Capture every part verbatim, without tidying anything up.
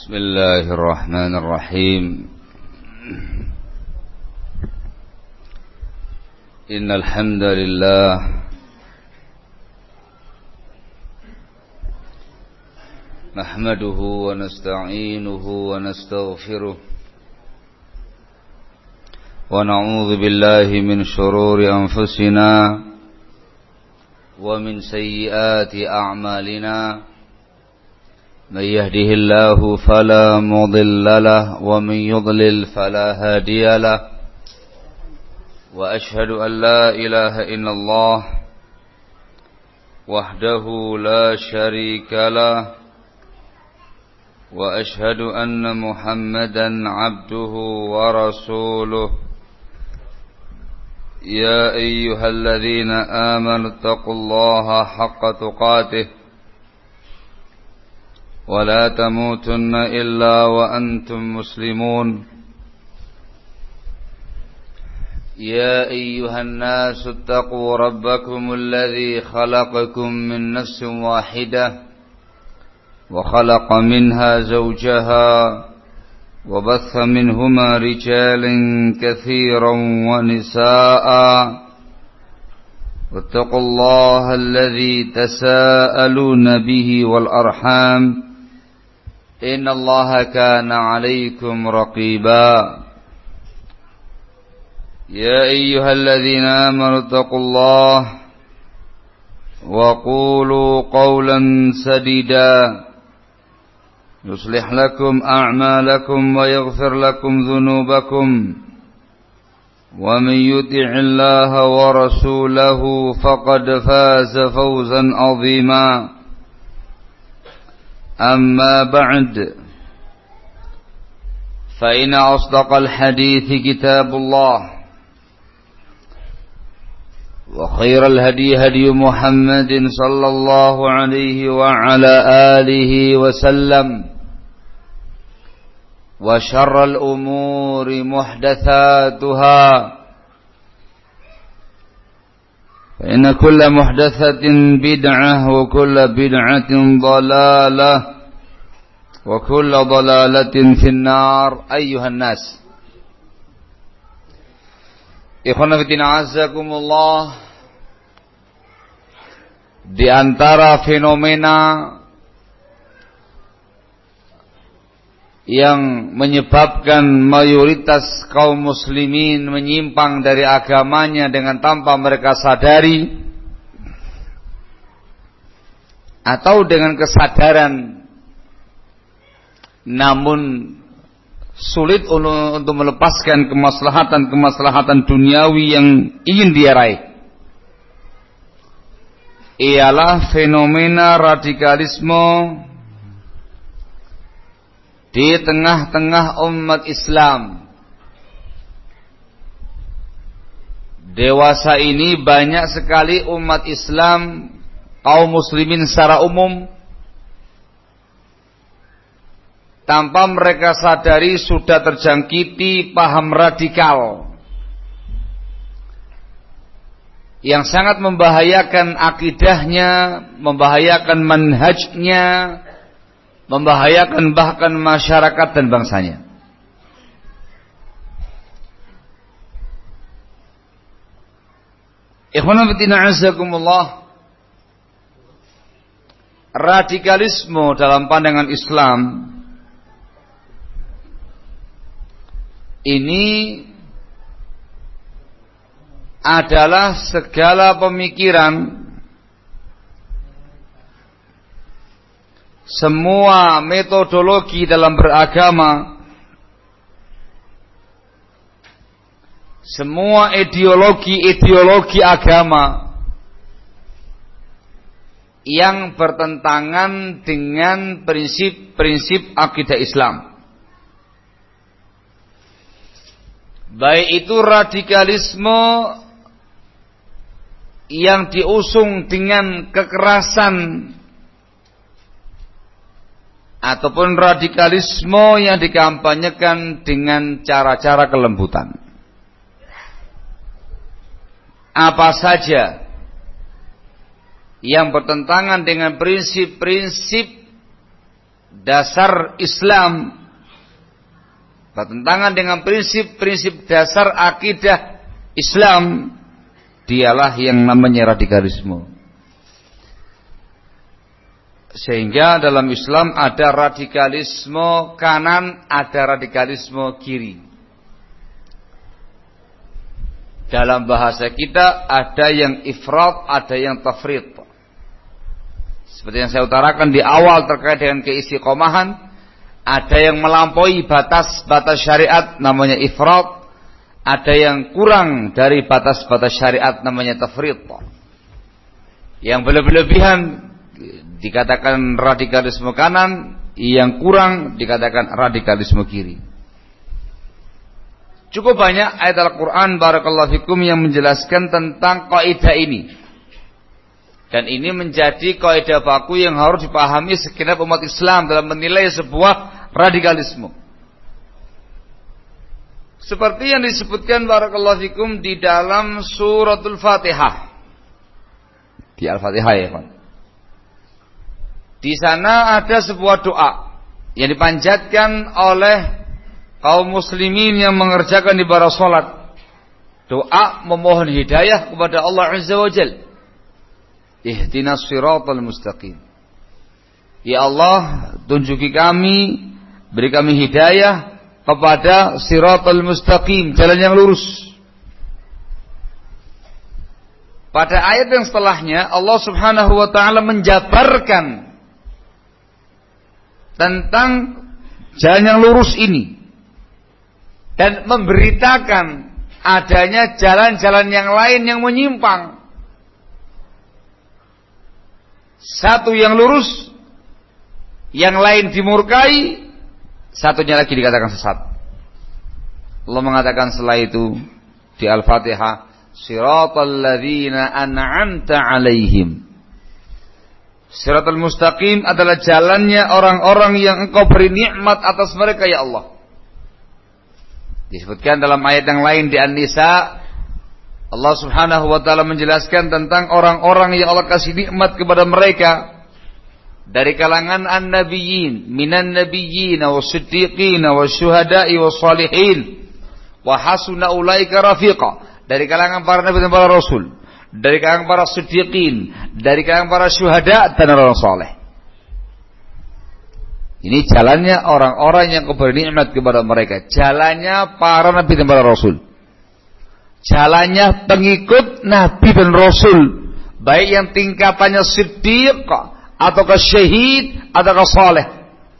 بسم الله الرحمن الرحيم إن الحمد لله نحمده ونستعينه ونستغفره ونعوذ بالله من شرور أنفسنا ومن سيئات أعمالنا من يهده الله فلا مضل له ومن يضلل فلا هادي له وأشهد أن لا إله إلا الله وحده لا شريك له وأشهد أن محمدا عبده ورسوله يا أيها الذين آمنوا اتقوا الله حق تقاته ولا تموتن إلا وأنتم مسلمون يا أيها الناس اتقوا ربكم الذي خلقكم من نفس واحدة وخلق منها زوجها وبث منهما رجالا كثيرا ونساء واتقوا الله الذي تساءلون به والأرحام إن الله كان عليكم رقيبا يا أيها الذين آمنوا اتقوا الله وقولوا قولا سديدا يصلح لكم أعمالكم ويغفر لكم ذنوبكم ومن يطع الله ورسوله فقد فاز فوزا عظيما أما بعد فإن أصدق الحديث كتاب الله وخير الهدي هدي محمد صلى الله عليه وعلى آله وسلم وشر الأمور محدثاتها فإن كل محدثة بدعة وكل بدعة ضلالة وكل ضلالة في النار أيها الناس Ikhwan fillah azakumullah. Di antara fenomena yang menyebabkan mayoritas kaum muslimin menyimpang dari agamanya dengan tanpa mereka sadari atau dengan kesadaran namun sulit untuk melepaskan kemaslahatan-kemaslahatan duniawi yang ingin dia raih, ialah fenomena radikalisme di tengah-tengah umat Islam. Dewasa ini banyak sekali umat Islam, kaum muslimin secara umum, tanpa mereka sadari sudah terjangkiti paham radikal yang sangat membahayakan akidahnya, membahayakan manhajnya, membahayakan bahkan masyarakat dan bangsanya. Ikhwan fillah azakumullah. Radikalisme dalam pandangan Islam ini adalah segala pemikiran, semua metodologi dalam beragama, semua ideologi-ideologi agama yang bertentangan dengan prinsip-prinsip akidah Islam. Baik itu radikalisme yang diusung dengan kekerasan ataupun radikalisme yang dikampanyekan dengan cara-cara kelembutan. Apa saja yang bertentangan dengan prinsip-prinsip dasar Islam, bertentangan dengan prinsip-prinsip dasar akidah Islam, dialah yang namanya radikalisme. Sehingga dalam Islam ada radikalisme kanan, ada radikalisme kiri. Dalam bahasa kita ada yang ifrat, ada yang tafrit. Seperti yang saya utarakan di awal terkait dengan keistiqomahan, ada yang melampaui batas-batas syariat namanya ifrat, ada yang kurang dari batas-batas syariat namanya tafrit. Yang berlebihan dikatakan radikalisme kanan, yang kurang dikatakan radikalisme kiri. Cukup banyak ayat Al-Quran barakallahu fikum yang menjelaskan tentang kaidah ini. Dan ini menjadi kaidah baku yang harus dipahami segenap umat Islam dalam menilai sebuah radikalisme. Seperti yang disebutkan barakallahu fikum di dalam suratul Fatihah. Di Al-Fatihah ya kan. Di sana ada sebuah doa yang dipanjatkan oleh kaum muslimin yang mengerjakan ibadah salat. Doa memohon hidayah kepada Allah Azza wa Jalla. Ihdinas siratal mustaqim. Ya Allah, tunjuki kami, beri kami hidayah kepada siratal mustaqim, jalan yang lurus. Pada ayat yang setelahnya Allah Subhanahu wa taala menjabarkan tentang jalan yang lurus ini dan memberitakan adanya jalan-jalan yang lain yang menyimpang. Satu yang lurus, yang lain dimurkai, satunya lagi dikatakan sesat. Allah mengatakan setelah itu di Al-Fatihah, Siratal ladzina an'amta 'alaihim. Siratal mustaqim adalah jalannya orang-orang yang Engkau beri nikmat atas mereka ya Allah. Disebutkan dalam ayat yang lain di An-Nisa, Allah Subhanahu wa taala menjelaskan tentang orang-orang yang Allah kasih nikmat kepada mereka dari kalangan an-nabiyyin, minan nabiyyin was-siddiqin wasyuhada'i was-shalihin wa hasuna ulaika rafiqa, dari kalangan para nabi dan para rasul, dari kalangan para siddiqin, dari kalangan para syuhada dan orang saleh. Ini jalannya orang-orang yang kuberi nikmat kepada mereka, jalannya para nabi dan para rasul. Jalannya pengikut Nabi dan Rasul, baik yang tingkatannya siddiq ataukah syahid ataukah saleh.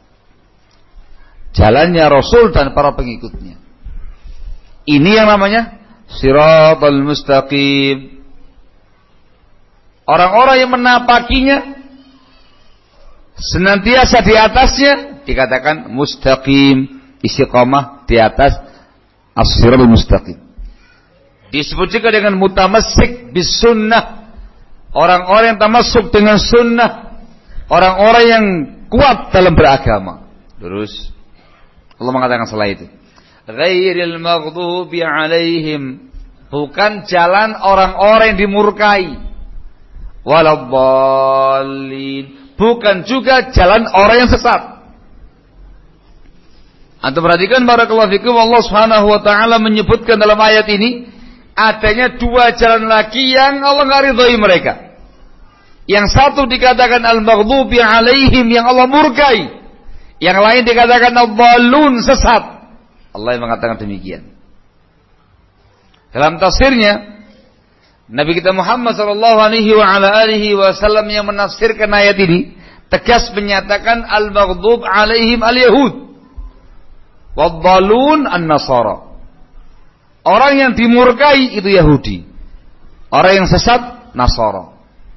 Jalannya Rasul dan para pengikutnya. Ini yang namanya siratal mustaqim. Orang-orang yang menapakinya senantiasa di atasnya dikatakan mustaqim, istiqamah di atas as-siratal mustaqim. Disebut juga dengan mutamassik bis sunnah, orang-orang yang tamasuk dengan sunnah, orang-orang yang kuat dalam beragama. Terus Allah mengatakan setelah itu, ghairil maghdubi alaihim, bukan jalan orang-orang yang dimurkai, waladdallin, bukan juga jalan orang yang sesat. Antum perhatikan barakallahu fikum, Allah Subhanahu wa taala menyebutkan dalam ayat ini adanya dua jalan lagi yang Allah enggak ridhoi mereka. Yang satu dikatakan al-maghdubi alaihim, yang Allah murkai. Yang lain dikatakan ad-dallun, sesat. Allah yang mengatakan demikian. Dalam tafsirnya Nabi kita Muhammad sallallahu alaihi wa ala alihi wasallam yang menafsirkan ayat ini tegas menyatakan al-maghdub alaihim al-yahud wad-dallun an-nasara. Orang yang dimurkai itu Yahudi, orang yang sesat Nasara.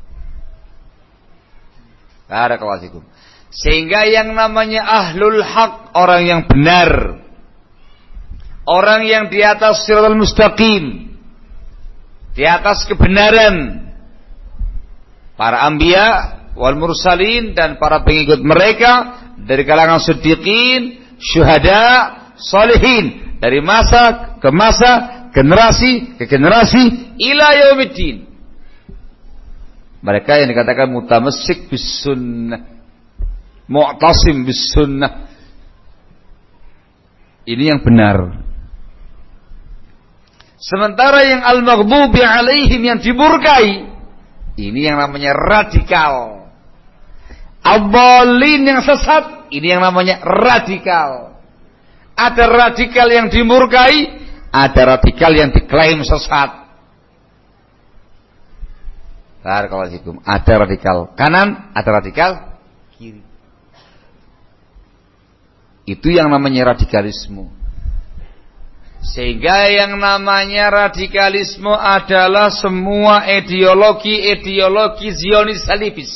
Barakallahu fikum. Sehingga yang namanya ahlul haq, orang yang benar, orang yang di atas siratal mustaqim, di atas kebenaran, para anbiya wal mursalin dan para pengikut mereka dari kalangan siddiqin, syuhada, salihin, dari masa ke masa, generasi ke generasi, ila yaumiddin. Mereka yang dikatakan mutamassik bis sunnah, mu'tasim bis sunnah. Ini yang benar. Sementara yang al-maghdubi alaihim, yang dimurkai, ini yang namanya radikal. Ad-dallin, yang sesat, ini yang namanya radikal. Ada radikal yang dimurkai, ada radikal yang diklaim sesat. Barakallahu. Ada radikal kanan, ada radikal kiri. Itu yang namanya radikalisme. Sehingga yang namanya radikalisme adalah semua ideologi-ideologi Zionis salibis.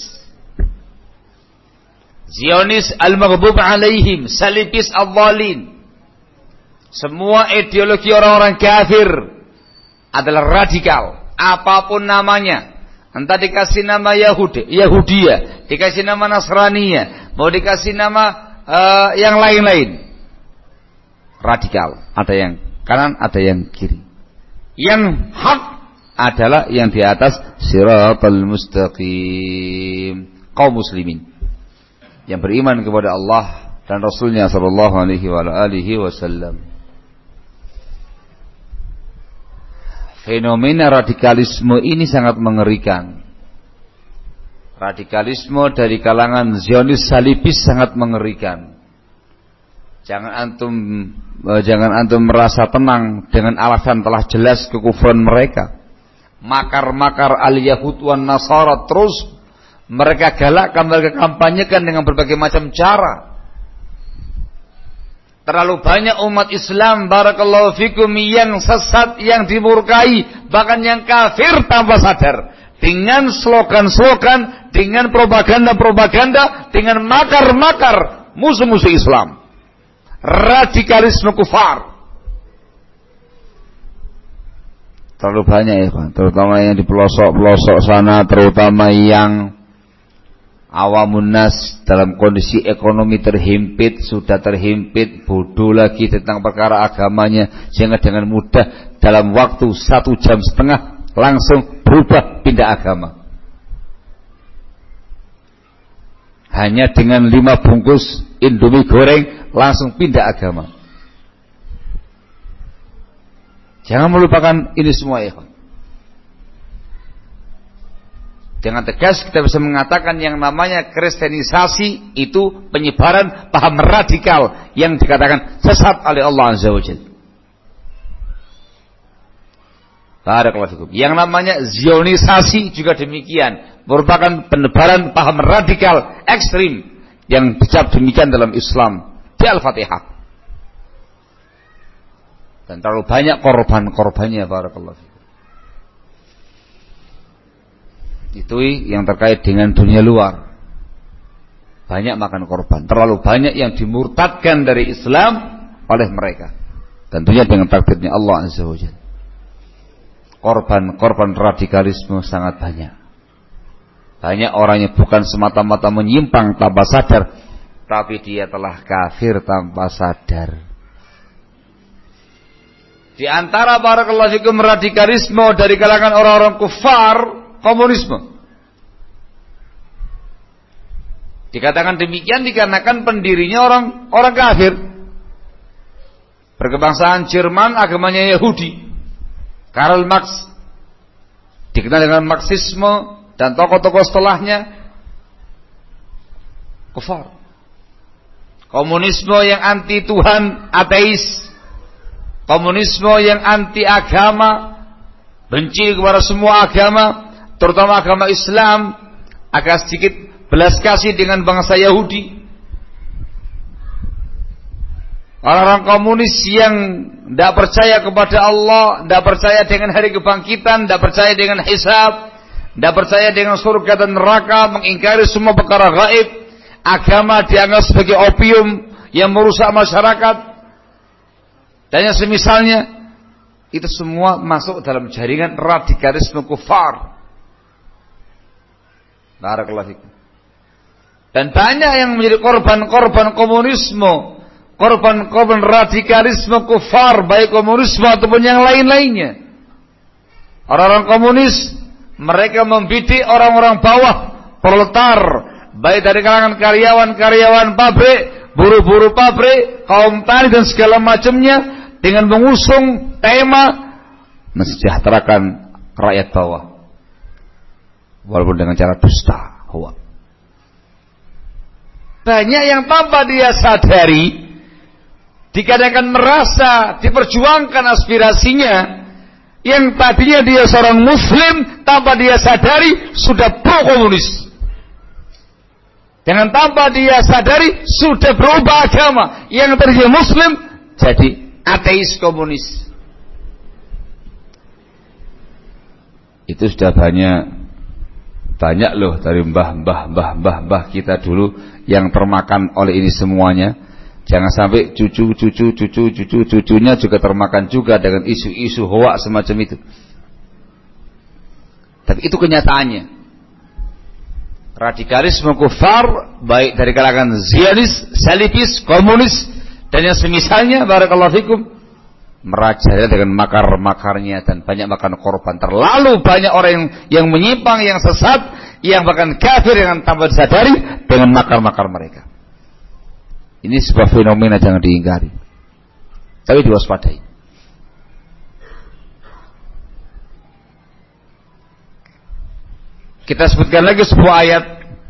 Zionis al-maghdub alaihim, salibis al-dhalin. Semua ideologi orang-orang kafir adalah radikal, apapun namanya. Entah dikasih nama Yahudi, Yahudiyah, dikasih nama Nasraniyah, mau dikasih nama uh, yang lain-lain. Radikal, ada yang kanan, ada yang kiri. Yang hak adalah yang di atas siratal mustaqim, kaum muslimin yang beriman kepada Allah dan Rasulnya sallallahu alaihi wa alihi wasallam. Fenomena radikalisme ini sangat mengerikan. Radikalisme dari kalangan Zionis salibis sangat mengerikan. Jangan antum jangan antum merasa tenang dengan alasan telah jelas kekufuran mereka. Makar-makar al-Yahud wan Nasara terus mereka galakkan, mereka kampanyekan dengan berbagai macam cara. Terlalu banyak umat Islam barakallahu fikum yang sesat, yang dimurkai, bahkan yang kafir tanpa sadar, dengan slogan-slogan, dengan propaganda-propaganda, dengan makar-makar musuh-musuh Islam. Radikalisme kufar. Terlalu banyak ya, Pak. Terutama yang di pelosok-pelosok sana, terutama yang awamun nas dalam kondisi ekonomi terhimpit, sudah terhimpit, bodoh lagi tentang perkara agamanya, sehingga dengan mudah dalam waktu satu jam setengah langsung berubah pindah agama. Hanya dengan lima bungkus Indomie goreng langsung pindah agama. Jangan melupakan ini semua ya. Dengan tegas kita bisa mengatakan yang namanya kristenisasi itu penyebaran paham radikal yang dikatakan sesat oleh Allah Azza wa Jalla. Barakallahu fikum. Yang namanya zionisasi juga demikian, merupakan penyebaran paham radikal ekstrim yang dicap demikian dalam Islam di Al-Fatihah. Dan terlalu banyak korban-korbannya. Barakallahu fikum. Itu yang terkait dengan dunia luar. Banyak makan korban. Terlalu banyak yang dimurtadkan dari Islam oleh mereka. Tentunya dengan takdirnya Allah Azza wa Jalla. Korban-korban radikalisme sangat banyak. Banyak orangnya bukan semata-mata menyimpang tanpa sadar, tapi dia telah kafir tanpa sadar. Di antara barakallahu fikum radikalisme dari kalangan orang-orang kufar, komunisme. Dikatakan demikian dikarenakan pendirinya orang orang kafir. Berkebangsaan Jerman, agamanya Yahudi. Karl Marx dikenal dengan Marxisme dan tokoh-tokoh setelahnya kufar. Komunisme yang anti Tuhan, ateis. Komunisme yang anti agama, benci kepada semua agama, terutama agama Islam, agak sedikit belas kasih dengan bangsa Yahudi. Orang-orang komunis yang tidak percaya kepada Allah, tidak percaya dengan hari kebangkitan, tidak percaya dengan hisab, tidak percaya dengan surga dan neraka, mengingkari semua perkara gaib. Agama dianggap sebagai opium yang merusak masyarakat. Dan yang semisalnya, itu semua masuk dalam jaringan radikalisme kufar. Barakallahu fikum. Dan banyak yang menjadi korban-korban komunisme, korban-korban radikalisme kufar, baik komunisme ataupun yang lain-lainnya. Orang-orang komunis, mereka membidik orang-orang bawah, proletar, baik dari kalangan karyawan-karyawan pabrik, buruh-buruh pabrik, kaum tani dan segala macamnya, dengan mengusung tema mensejahterakan rakyat bawah, walaupun dengan cara dusta, hoax. Banyak yang tanpa dia sadari, dikadang-kadang merasa diperjuangkan aspirasinya, yang tadinya dia seorang muslim, tanpa dia sadari sudah pro-komunis. Dengan tanpa dia sadari sudah berubah agama, yang tadinya muslim jadi ateis komunis. Itu sudah banyak banyak loh dari mbah-mbah mbah-mbah mbah kita dulu yang termakan oleh ini semuanya. Jangan sampai cucu cucu cucu cucu cucunya juga termakan juga dengan isu-isu hoak semacam itu. Tapi itu kenyataannya. Radikalisme kufar baik dari kalangan Zionis, Salibis, komunis dan yang semisalnya, barakallahu fikum, merajalela dengan makar-makarnya dan banyak makan korban. Terlalu banyak orang yang, yang menyimpang, yang sesat, yang bahkan kafir dengan tanpa disadari dengan makar-makar mereka. Ini sebuah fenomena jangan diingkari, tapi diwaspadai. Kita sebutkan lagi sebuah ayat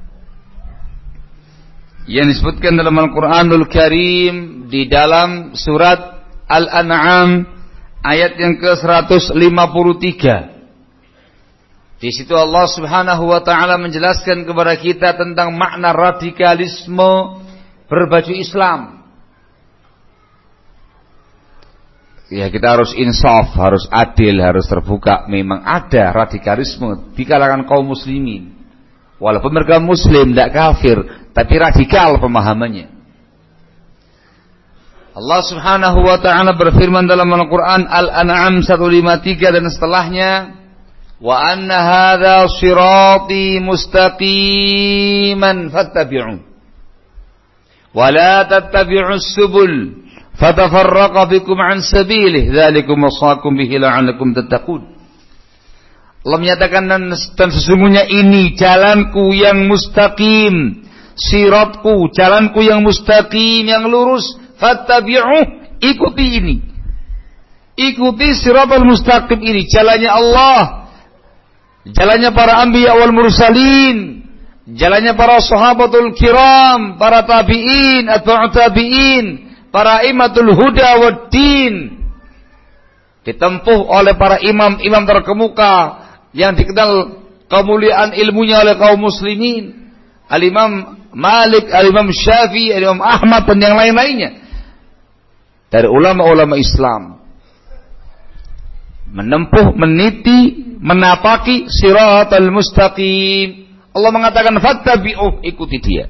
yang disebutkan dalam Al-Quranul Karim di dalam surat Al-An'am ayat yang ke seratus lima puluh tiga. Di situ Allah Subhanahu wa taala menjelaskan kepada kita tentang makna radikalisme berbaju Islam. Ya, kita harus insaf, harus adil, harus terbuka. Memang ada radikalisme di kalangan kaum muslimin. Walaupun mereka muslim, tidak kafir, tapi radikal pemahamannya. Allah Subhanahu wa taala berfirman dalam Al-Qur'an Al-An'am seratus lima puluh tiga dan setelahnya, wa anna hadza shirati mustaqiman fattabi'u wa la tattabi'us subul fatafarraqa bikum an sabilihi dzalikum wasaqakum bihi la'allakum tattaqun. Allah menyatakan, dan, dan sesungguhnya ini jalanku yang mustaqim, siratku, jalanku yang mustaqim, yang lurus, fattabi'u, ikuti ini, ikuti siratal mustaqim ini, jalannya Allah, jalannya para anbiya wal mursalin, jalannya para sahabatul kiram, para tabi'in, atba'ut tabi'in, para imatul huda wad din, ditempuh oleh para imam-imam terkemuka yang dikenal kemuliaan ilmunya oleh kaum muslimin, Al-Imam Malik, Al-Imam Syafi'i, Al-Imam Ahmad dan yang lain-lainnya dari ulama-ulama Islam, menempuh, meniti, menapaki siratal mustaqim. Allah mengatakan fattabi'u, ikuti dia.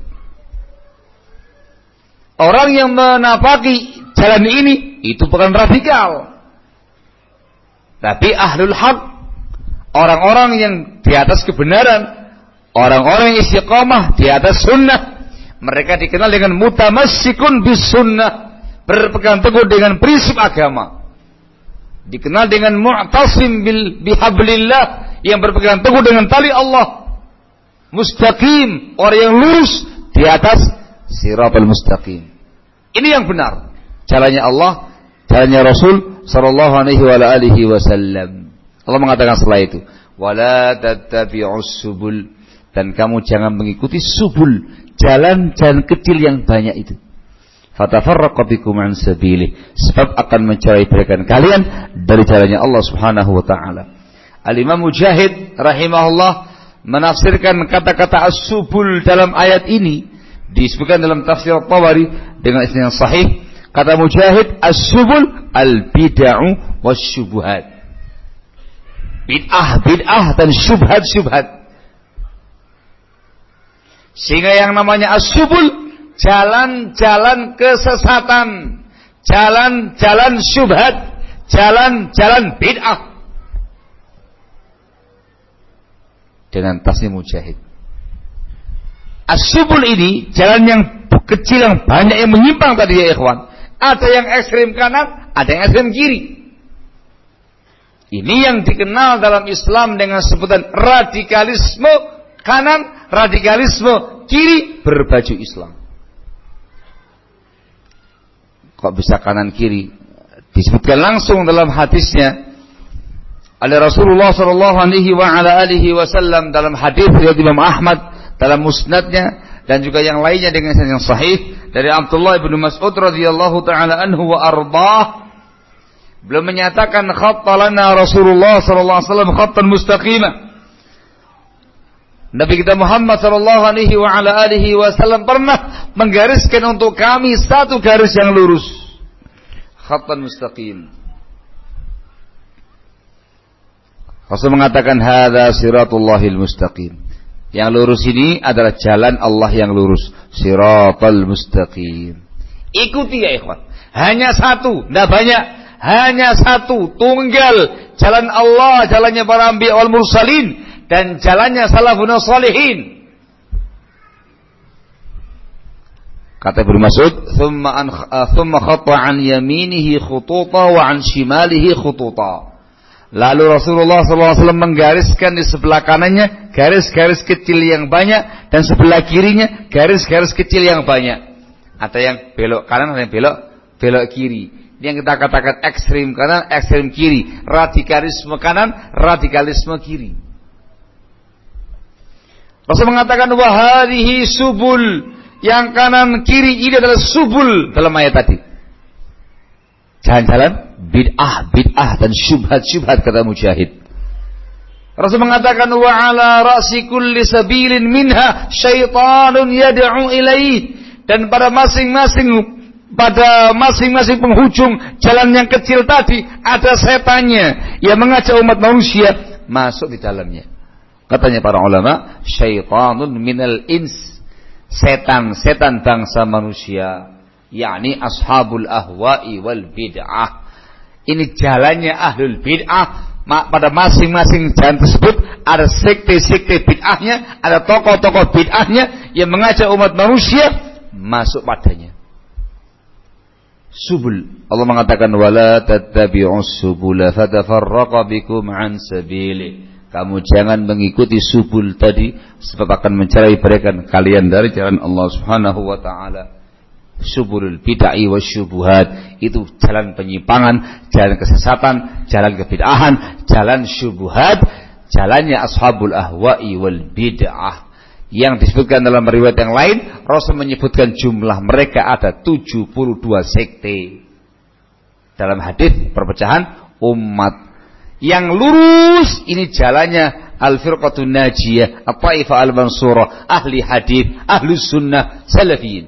Orang yang menapaki jalan ini itu bukan radikal, tapi ahlul haq, orang-orang yang di atas kebenaran, orang-orang yang istiqamah di atas sunnah. Mereka dikenal dengan mutamassikun bis sunnah, berpegang teguh dengan prinsip agama. Dikenal dengan mu'tasim bil bihablillah, yang berpegang teguh dengan tali Allah. Mustaqim, orang yang lurus di atas siratal mustaqim. Ini yang benar, jalannya Allah, jalannya Rasul sallallahu alaihi wa alihi wasallam. Allah mengatakan setelah itu, wala tattabi'us subul, dan kamu jangan mengikuti subul, jalan-jalan kecil yang banyak itu. Fatafarraqa bikum an sabilihi, sebab akan mencerai-beraikan kalian dari jalannya Allah Subhanahu wa taala. Al-Imam Mujahid rahimahullah menafsirkan kata-kata as-subul dalam ayat ini, disebutkan dalam tafsir At-Tabari dengan isnad yang sahih. Kata Mujahid, as-subul al-bid'ah wasyubuhat. Bid'ah, bid'ah dan syubhat-syubhat. Sehingga yang namanya as-subul, jalan-jalan kesesatan, jalan-jalan syubhat, jalan-jalan bid'ah. Dengan tasnif Mujahid. As-subul ini jalan yang kecil yang banyak yang menyimpang tadi ya ikhwan. Ada yang ekstrem kanan, ada yang ekstrem kiri. Ini yang dikenal dalam Islam dengan sebutan radikalisme kanan, radikalisme kiri berbaju Islam. Kok bisa kanan kiri? Disebutkan langsung dalam hadisnya oleh Rasulullah sallallahu alaihi wa ala alihi wasallam dalam hadis riwayat Imam Ahmad dalam musnadnya dan juga yang lainnya dengan sanad yang sahih dari Abdullah bin Mas'ud radhiyallahu taala anhu wa ardhah. Beliau menyatakan khatta lana Rasulullah sallallahu alaihi wasallam khattan mustaqima. Nabi kita Muhammad sallallahu alaihi wa ala alihi wasallam pernah menggariskan untuk kami satu garis yang lurus. Khattan mustaqim. Rasul mengatakan hadza siratullahil mustaqim. Yang lurus ini adalah jalan Allah yang lurus. Siratal mustaqim. Ikuti ya ikhwan. Hanya satu, tidak banyak. Hanya satu, tunggal. Jalan Allah, jalannya para anbiya wal mursalin. Dan jalannya salafun salihin. Kata Ibnu Mas'ud, "Tsumma an tsumma khatta an yaminihi khututa wa an shimalihi khututa." Lalu Rasulullah sallallahu alaihi wasallam menggariskan di sebelah kanannya garis-garis kecil yang banyak dan sebelah kirinya garis-garis kecil yang banyak. Ada yang belok kanan, ada yang belok belok kiri. Ini yang kita katakan ekstrem kanan, ekstrem kiri, radikalisme kanan, radikalisme kiri. Rasul mengatakan wahadihi subul, yang kanan kiri ini adalah subul dalam ayat tadi. Jalan-jalan bid'ah, bid'ah dan syubhat-syubhat kata Mujahid. Rasul mengatakan wa ala ra'si kulli sabilin minha syaitanun yad'u ilaih, dan pada masing-masing pada masing-masing penghujung jalan yang kecil tadi ada setannya yang mengajak umat manusia masuk di dalamnya. Katanya para ulama, syaitanun minal ins, setan-setan bangsa manusia, yakni ashabul ahwa'i wal bid'ah. Ini jalannya ahlul bid'ah. Pada masing-masing jalan tersebut ada sekte-sekte bid'ahnya, ada tokoh-tokoh bid'ahnya yang mengajak umat manusia masuk padanya. Subul. Allah mengatakan wala tattabi'us subula fatafarraqa bikum an sabili. Kamu jangan mengikuti subul tadi sebab akan mencerai berikan kalian dari jalan Allah Subhanahu wa taala. Subulul bid'ah wasyubuhat, itu jalan penyimpangan, jalan kesesatan, jalan kebid'ahan, jalan syubuhat, jalannya ashabul ahwa'i wal bid'ah. Yang disebutkan dalam riwayat yang lain, Rasul menyebutkan jumlah mereka ada tujuh puluh dua sekte. Dalam hadis perpecahan umat. Yang lurus ini jalannya al-firqatun najiyah, at-taifah al-mansurah, ahli hadis, ahli sunnah, salafiyin.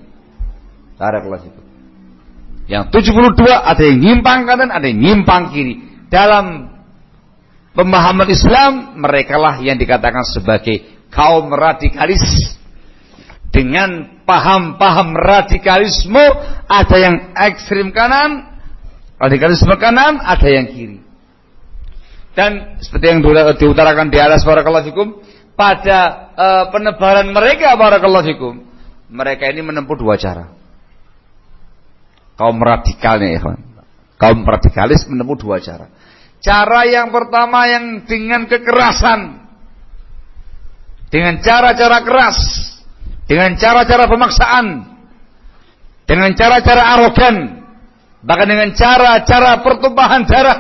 Yang tujuh puluh dua ada yang nyimpang kanan, ada yang nyimpang kiri. Dalam pemahaman Islam, merekalah yang dikatakan sebagai kaum radikalis. Dengan paham-paham radikalisme, ada yang ekstrem kanan, radikalisme kanan, ada yang kiri. Dan seperti yang diutarakan di atas barakallahu fikum, pada uh, penebaran mereka barakallahu fikum, mereka ini menempuh dua cara. Kaum radikalnya ya, kaum radikalis menempuh dua cara. Cara yang pertama yang dengan kekerasan, dengan cara-cara keras, dengan cara-cara pemaksaan, dengan cara-cara arogan, bahkan dengan cara-cara pertumpahan darah.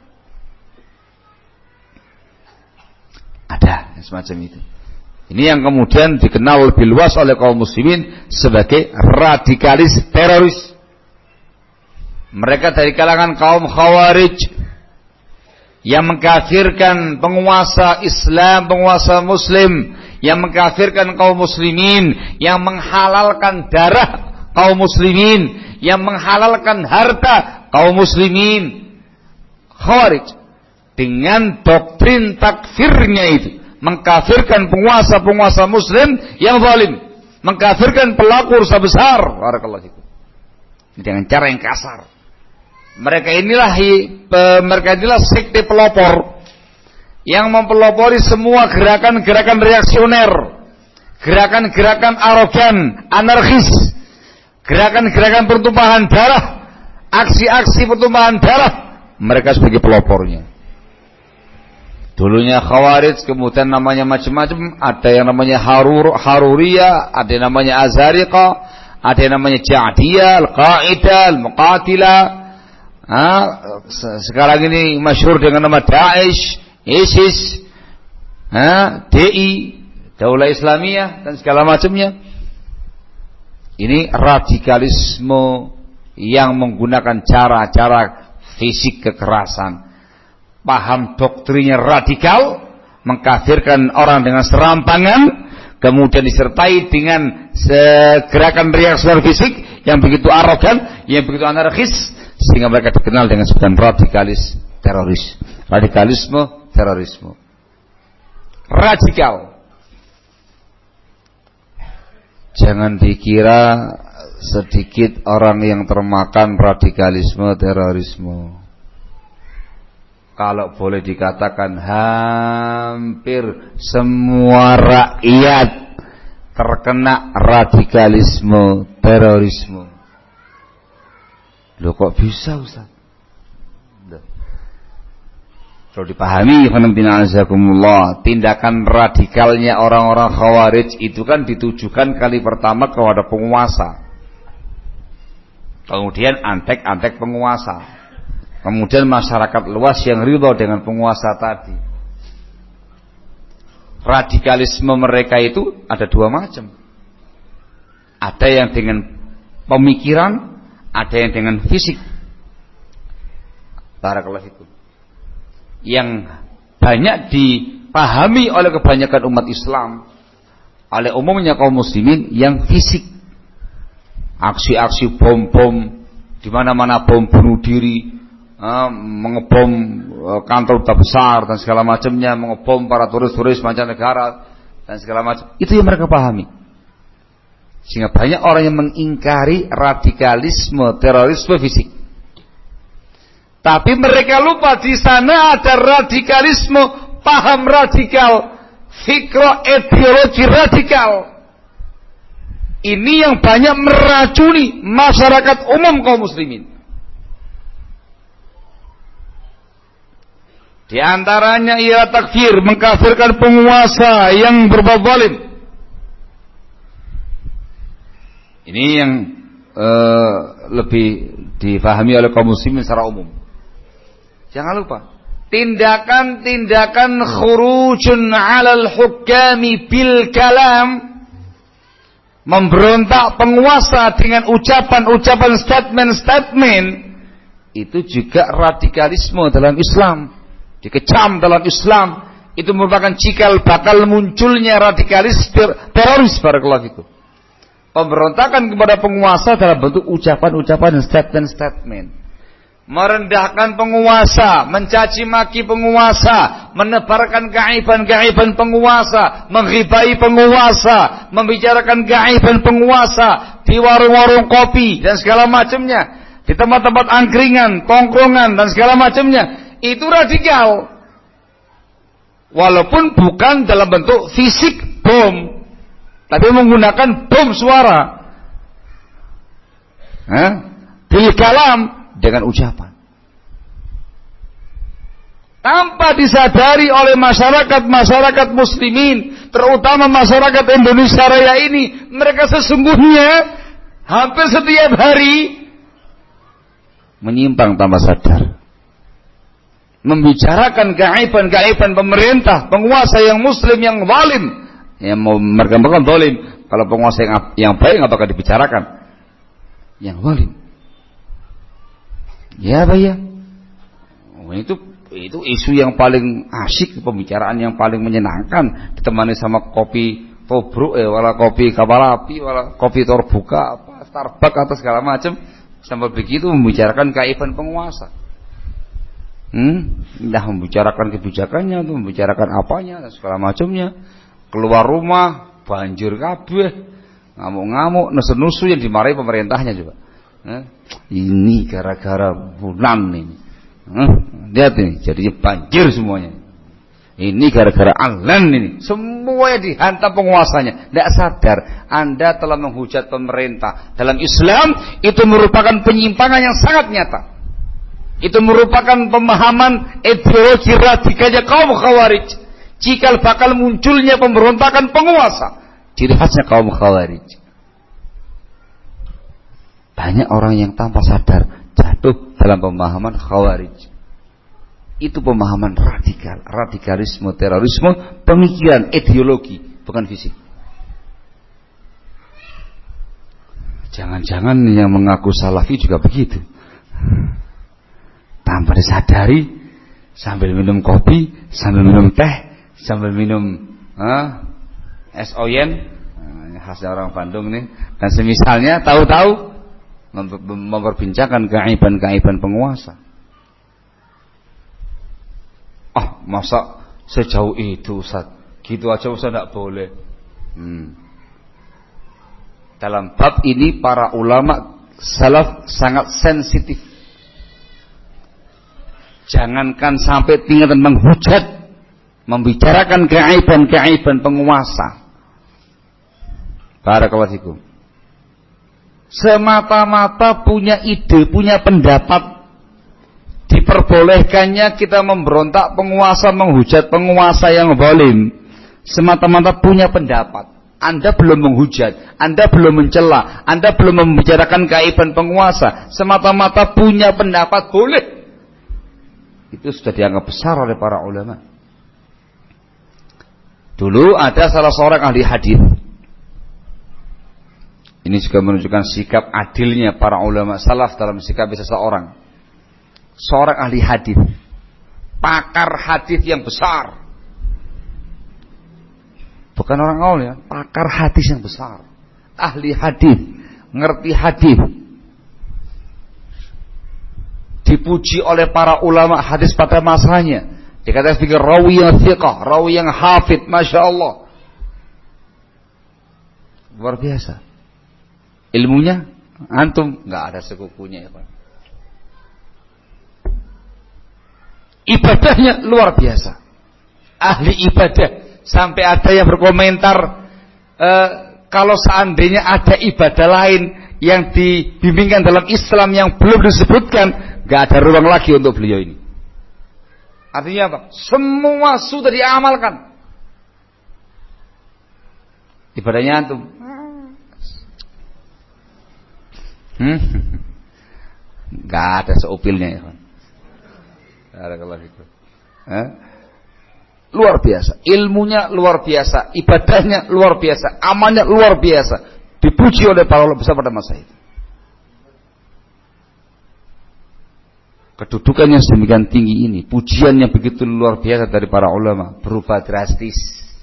Ada semacam itu. Ini yang kemudian dikenal lebih luas oleh kaum muslimin sebagai radikalis teroris. Mereka dari kalangan kaum Khawarij yang mengkafirkan penguasa Islam, penguasa Muslim, yang mengkafirkan kaum muslimin, yang menghalalkan darah kaum muslimin, yang menghalalkan harta kaum muslimin. Khawarij dengan doktrin takfirnya itu mengkafirkan penguasa-penguasa Muslim yang zalim, mengkafirkan pelaku dosa besar. Barakallahu fikum. Dengan cara yang kasar. Mereka inilah mereka inilah sekte pelopor yang mempelopori semua gerakan-gerakan reaksioner, gerakan-gerakan arogan, anarkis, gerakan-gerakan pertumpahan darah, aksi-aksi pertumpahan darah. Mereka sebagai pelopornya. Dulunya Khawarij, kemudian namanya macam-macam. Ada yang namanya Harur, Haruriyah, ada yang namanya Azariqah, ada yang namanya Ja'diyah, Al-Qa'idah, Al-Muqatilah. Ah, sekarang ini masyhur dengan nama Daesh, ISIS, ah, D I, Daulah Islamiyah dan segala macamnya. Ini radikalisme yang menggunakan cara-cara fisik kekerasan. Paham doktrinnya radikal, mengkafirkan orang dengan serampangan, kemudian disertai dengan gerakan reaksi fisik yang begitu arogan, yang begitu anarkis, sehingga mereka dikenal dengan sebutan radikalis teroris. Radikalisme, terorisme. Radikal. Jangan dikira sedikit orang yang termakan radikalisme, terorisme. Kalau boleh dikatakan hampir semua rakyat terkena radikalisme, terorisme. Loh kok bisa Ustaz? Perlu dipahami, tindakan radikalnya orang-orang Khawarij itu kan ditujukan kali pertama kepada penguasa. Kemudian antek-antek penguasa. Kemudian masyarakat luas yang ridho dengan penguasa tadi. Radikalisme mereka itu ada dua macam. Ada yang dengan pemikiran, ada yang dengan fisik. Barakallahu fikum. Yang banyak dipahami oleh kebanyakan umat Islam, oleh umumnya kaum muslimin, yang fisik. Aksi-aksi bom-bom, di mana-mana bom bunuh diri, eh, mengebom eh, kantor duta besar dan segala macamnya, mengebom para turis-turis mancanegara dan segala macam. Itu yang mereka pahami. Sehingga banyak orang yang mengingkari radikalisme, terorisme fisik. Tapi mereka lupa di sana ada radikalisme, paham radikal, fikra ideologi radikal. Ini yang banyak meracuni masyarakat umum kaum muslimin. Di antaranya ialah takfir, mengkafirkan penguasa yang berbuat zalim. Ini yang uh, lebih difahami oleh kaum muslimin secara umum. Jangan lupa, tindakan-tindakan khurujun 'alal hukami bil kalam, memberontak penguasa dengan ucapan-ucapan, statement-statement, itu juga radikalisme dalam Islam. Dikecam dalam Islam, itu merupakan cikal bakal munculnya radikalis ter- teroris barakallahu fikum. Pemberontakan kepada penguasa dalam bentuk ucapan-ucapan dan statement-statement. Merendahkan penguasa, mencaci maki penguasa, menebarkan keaiban-keaiban penguasa, menghibai penguasa, membicarakan keaiban penguasa di warung-warung kopi dan segala macamnya, di tempat-tempat angkringan, tongkrongan dan segala macamnya. Itu radikal. Walaupun bukan dalam bentuk fisik bom, tapi menggunakan bom suara. Hah? Bil kalam, dengan ucapan. Tanpa disadari oleh masyarakat-masyarakat muslimin, terutama masyarakat Indonesia Raya ini, mereka sesungguhnya hampir setiap hari menyimpang tanpa sadar. Membicarakan keaiban-keaiban pemerintah, penguasa yang muslim, yang zalim. Yang mereka bukan zalim. Kalau penguasa yang, yang baik nggak bakal dibicarakan. Yang zalim. Ya Pak ya, oh, itu itu isu yang paling asyik, pembicaraan yang paling menyenangkan, ditemani sama kopi tobruk, eh, wala kopi kapal api, wala kopi terbuka, apa Starbucks atau segala macam, sampai begitu membicarakan keaiban penguasa. Hmm, dah membicarakan kebijakannya, tuh membicarakan apanya dan segala macamnya. Keluar rumah banjir kabeh, ngamuk-ngamuk, nusu-nusu yang dimarahi pemerintahnya juga. Eh, ini gara-gara bulan ini. Eh, lihat ini, jadinya banjir semuanya. Ini gara-gara Alan ini. Semuanya dihantam penguasanya. Tidak sadar, Anda telah menghujat pemerintah. Dalam Islam itu merupakan penyimpangan yang sangat nyata. Itu merupakan pemahaman ideologi radikalnya kaum Khawarij. Cikal bakal munculnya pemberontakan penguasa. Ciri khasnya kaum Khawarij. Banyak orang yang tanpa sadar jatuh dalam pemahaman Khawarij. Itu pemahaman radikal, radikalisme, terorisme, pemikiran, ideologi, bukan fisik. Jangan-jangan yang mengaku salafi juga begitu. Tanpa disadari, sambil minum kopi, sambil minum teh, sambil minum ah, es oyen, nah, khasnya orang Bandung nih, dan semisalnya tahu-tahu memperbincangkan keaiban-keaiban penguasa. Ah, masa sejauh itu Ustaz? Gitu aja Ustaz tidak boleh. Hmm. Dalam bab ini para ulama salaf sangat sensitif. Jangankan sampai tingkatan menghujat, membicarakan keaiban-keaiban penguasa. Barakallahu fikum. Semata-mata punya ide, punya pendapat, diperbolehkannya kita memberontak penguasa, menghujat penguasa yang zalim. Semata-mata punya pendapat. Anda belum menghujat, Anda belum mencela, Anda belum membicarakan keaiban penguasa. Semata-mata punya pendapat, boleh. Itu sudah dianggap besar oleh para ulama. Dulu ada salah seorang ahli hadis. Ini juga menunjukkan sikap adilnya para ulama salaf dalam sikap seseorang. Seorang ahli hadis, pakar hadis yang besar, bukan orang awam ya, pakar hadis yang besar, ahli hadis, ngerti hadis, dipuji oleh para ulama hadis pada masanya, dikatakan sebagai rawi yang thiqah, rawi yang hafid, masya Allah, luar biasa. Ilmunya antum nggak ada sekukunya ya Pak. Ibadahnya luar biasa, ahli ibadah, sampai ada yang berkomentar e, kalau seandainya ada ibadah lain yang dibimbingkan dalam Islam yang belum disebutkan, gak ada ruang lagi untuk beliau ini. Artinya apa? Semua sudah diamalkan. Ibadahnya antum hmm? Gak ada seupilnya ya kan. Eh? Luar biasa, ilmunya luar biasa, ibadahnya luar biasa, amalnya luar biasa, dipuji oleh para ulama besar pada masa itu. Kedudukannya sedemikian tinggi ini, pujian yang begitu luar biasa dari para ulama berubah drastis.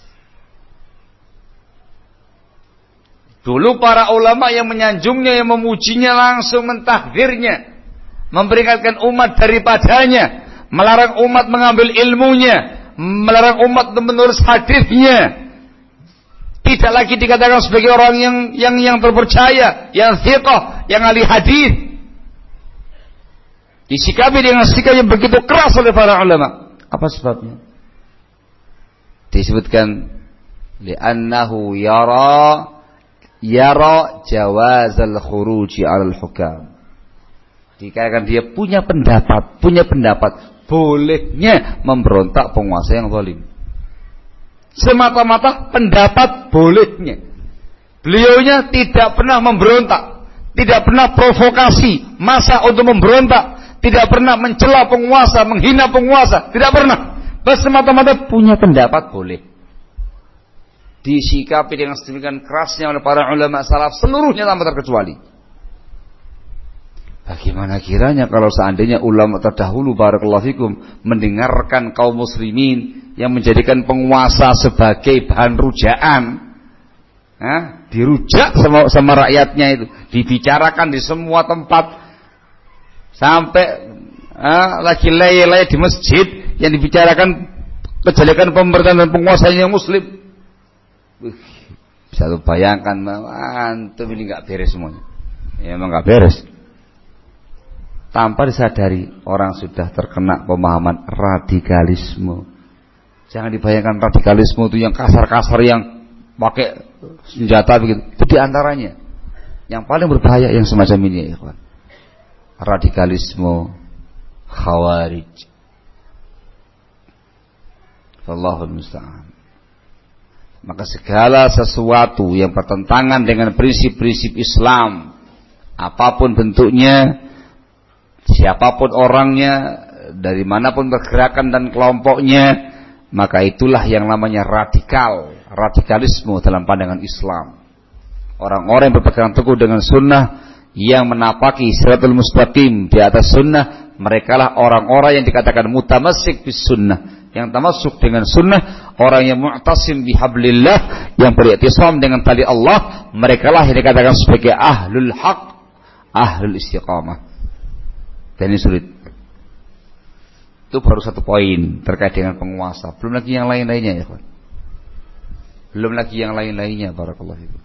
Dulu para ulama yang menyanjungnya, yang memujinya langsung mentahdirnya, memperingatkan umat daripadanya, melarang umat mengambil ilmunya, melarang umat menulis hadisnya. Tidak lagi dikatakan sebagai orang yang yang yang terpercaya, yang thiqah, yang ahli hadis. Disikapi dengan sikap yang begitu keras oleh para ulama. Apa sebabnya? Disebutkan li'annahu yara yara jawazal khuruji 'alal hukam. Dikarenakan dia punya pendapat, punya pendapat bolehnya memberontak penguasa yang zalim. Semata-mata pendapat bolehnya. Beliaunya tidak pernah memberontak, tidak pernah provokasi massa untuk memberontak, tidak pernah mencela penguasa, menghina penguasa, tidak pernah. Bas semata-mata punya pendapat boleh. Disikapi dengan sedemikian kerasnya oleh para ulama salaf seluruhnya tanpa terkecuali. Bagaimana kiranya kalau seandainya ulama terdahulu barakallahu fikum mendengarkan kaum muslimin yang menjadikan penguasa sebagai bahan rujaan, nah, dirujak sama, sama rakyatnya itu, dibicarakan di semua tempat, sampai ah, lagi lay-lay di masjid yang dibicarakan kejelekan pemerintahan dan penguasa yang muslim. Wih, bisa tuh bayangkan, antum ini nggak beres semuanya. Ya emang nggak beres. Tanpa disadari orang sudah terkena pemahaman radikalisme. Jangan dibayangkan radikalisme itu yang kasar-kasar, yang pakai senjata begitu. Itu diantaranya yang paling berbahaya yang semacam ini ya, kawan. Radikalisme, Khawarij. Wallahul musta'an. Maka segala sesuatu yang bertentangan dengan prinsip-prinsip Islam, apapun bentuknya, siapapun orangnya, dari manapun pergerakan dan kelompoknya, maka itulah yang namanya radikal, radikalisme dalam pandangan Islam. Orang-orang yang berpegang teguh dengan sunnah, yang menapaki siratul mustaqim di atas sunnah, merekalah orang-orang yang dikatakan mutamassik bis sunnah, yang tamasuk dengan sunnah, orang yang mu'tasim bihablillah, yang beriktisam dengan tali Allah, merekalah yang dikatakan sebagai ahlul haq, ahlul istiqamah. Dan ini sulit. Itu baru satu poin terkait dengan penguasa. Belum lagi yang lain-lainnya ya kawan. Belum lagi yang lain-lainnya. Barakallahu fikum.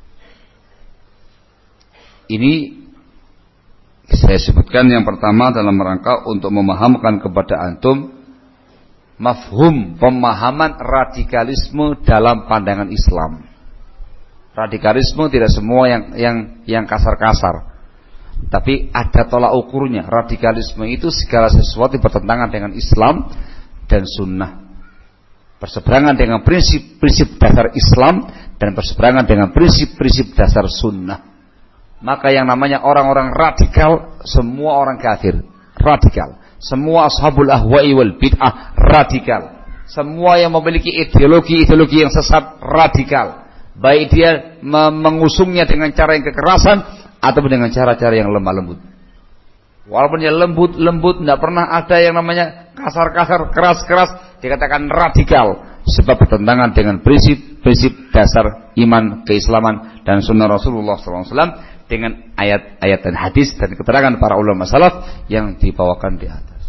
Ini saya sebutkan yang pertama dalam rangka untuk memahamkan kepada antum mafhum, pemahaman radikalisme dalam pandangan Islam. Radikalisme tidak semua yang yang yang kasar-kasar, tapi ada tolak ukurnya. Radikalisme itu segala sesuatu yang bertentangan dengan Islam dan sunnah, berseberangan dengan prinsip-prinsip dasar Islam dan berseberangan dengan prinsip-prinsip dasar sunnah. Maka yang namanya orang-orang radikal, semua orang kafir radikal. Semua ashabul ahwa'i wal bid'ah radikal. Semua yang memiliki ideologi-ideologi yang sesat radikal. Baik dia mengusungnya dengan cara yang kekerasan ataupun dengan cara-cara yang lemah lembut. Walaupun dia lembut-lembut, tidak pernah ada yang namanya kasar-kasar, keras-keras, dikatakan radikal. Sebab bertentangan dengan prinsip-prinsip dasar iman, keislaman dan sunnah Rasulullah shallallahu alaihi wasallam, dengan ayat-ayat dan hadis dan keterangan para ulama salaf yang dibawakan di atas.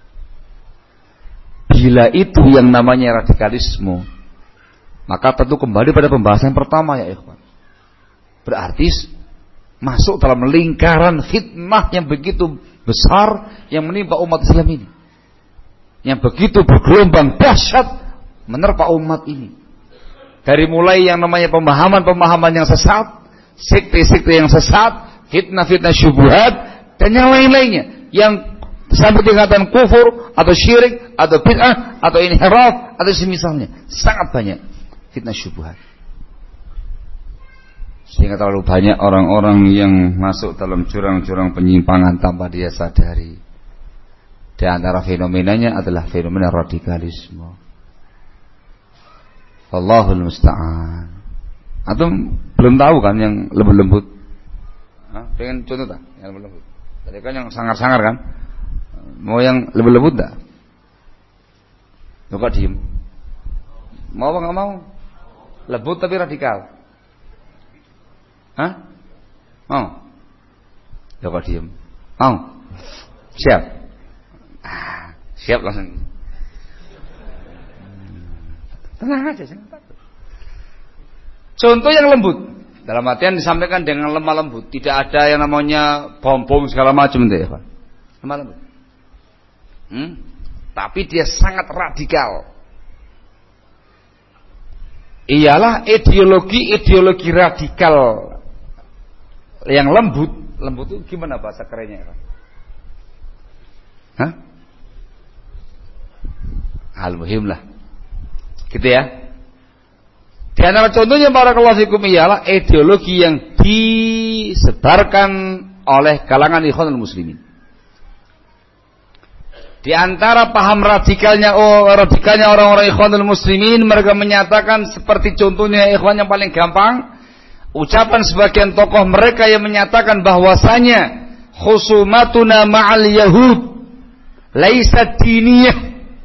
Bila itu yang namanya radikalisme, maka tentu kembali pada pembahasan pertama ya ikhwan. Berarti masuk dalam lingkaran fitnah yang begitu besar yang menimpa umat Islam ini, yang begitu bergelombang dahsyat menerpa umat ini. Dari mulai yang namanya pemahaman-pemahaman yang sesat, sekte-sekte yang sesat, fitnah-fitnah syubhat dan yang lain-lainnya yang sampai tingkatan kufur atau syirik atau bid'ah atau inhiraf atau semisalnya, sangat banyak fitnah syubhat. Sehingga terlalu banyak orang-orang yang masuk dalam jurang-jurang penyimpangan tanpa dia sadari. Di antara fenomenanya adalah fenomena radikalisme. Allahul musta'an. Atau belum tahu kan yang lembut-lembut? Hah? Pengen contoh tak? Yang lembut-lembut. Tadi kan yang sangar-sangar kan? Mau yang lembut-lembut tak? Lu kok diem? Mau apa nggak mau? Lembut tapi radikal. Hah? Mau? Lu kok diem? Mau? Siap? Ah, siap langsung. Tenang aja, jangan takut. Contoh yang lembut, dalam artian disampaikan dengan lemah lembut, tidak ada yang namanya bom-bom segala macam itu ya Pak. Lemah lembut. Hmm? Tapi dia sangat radikal. Ialah ideologi-ideologi radikal yang lembut. Lembut itu gimana bahasa kerennya Pak? Hah? Al-muhim lah. Gitu ya. Di antara contohnya barakallahu fikum ialah ideologi yang disebarkan oleh kalangan ikhwanul muslimin. Di antara paham radikalnya oh, radikalnya orang-orang ikhwanul muslimin, mereka menyatakan seperti contohnya ikhwan yang paling gampang, ucapan sebagian tokoh mereka yang menyatakan bahwasanya khusumatuna ma'al yahud laisat diniyah.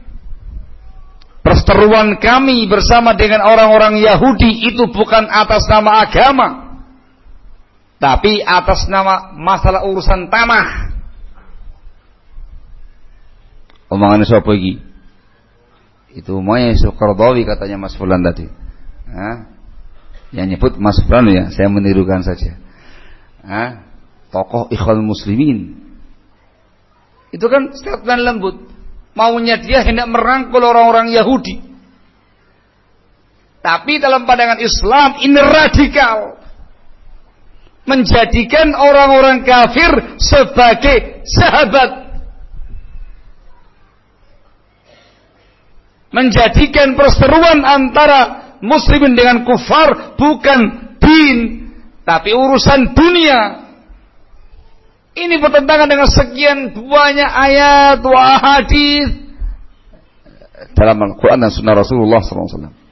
Perseteruan kami bersama dengan orang-orang Yahudi itu bukan atas nama agama, tapi atas nama masalah urusan tanah. Omongannya siapa lagi? Itu umumnya Qaradawi katanya Mas Fulan tadi. Hah? Yang nyebut Mas Fulan ya, saya menirukan saja. Hah? Tokoh Ikhwanul Muslimin. Itu kan statement lembut. Maunya dia hendak merangkul orang-orang Yahudi. Tapi dalam pandangan Islam ini radikal. Menjadikan orang-orang kafir sebagai sahabat. menjadikan perseteruan antara muslimin dengan kufar bukan din, tapi urusan dunia. Ini bertentangan dengan sekian banyak ayat wa hadis dalam Al-Quran dan Sunnah Rasulullah sallallahu alaihi wasallam.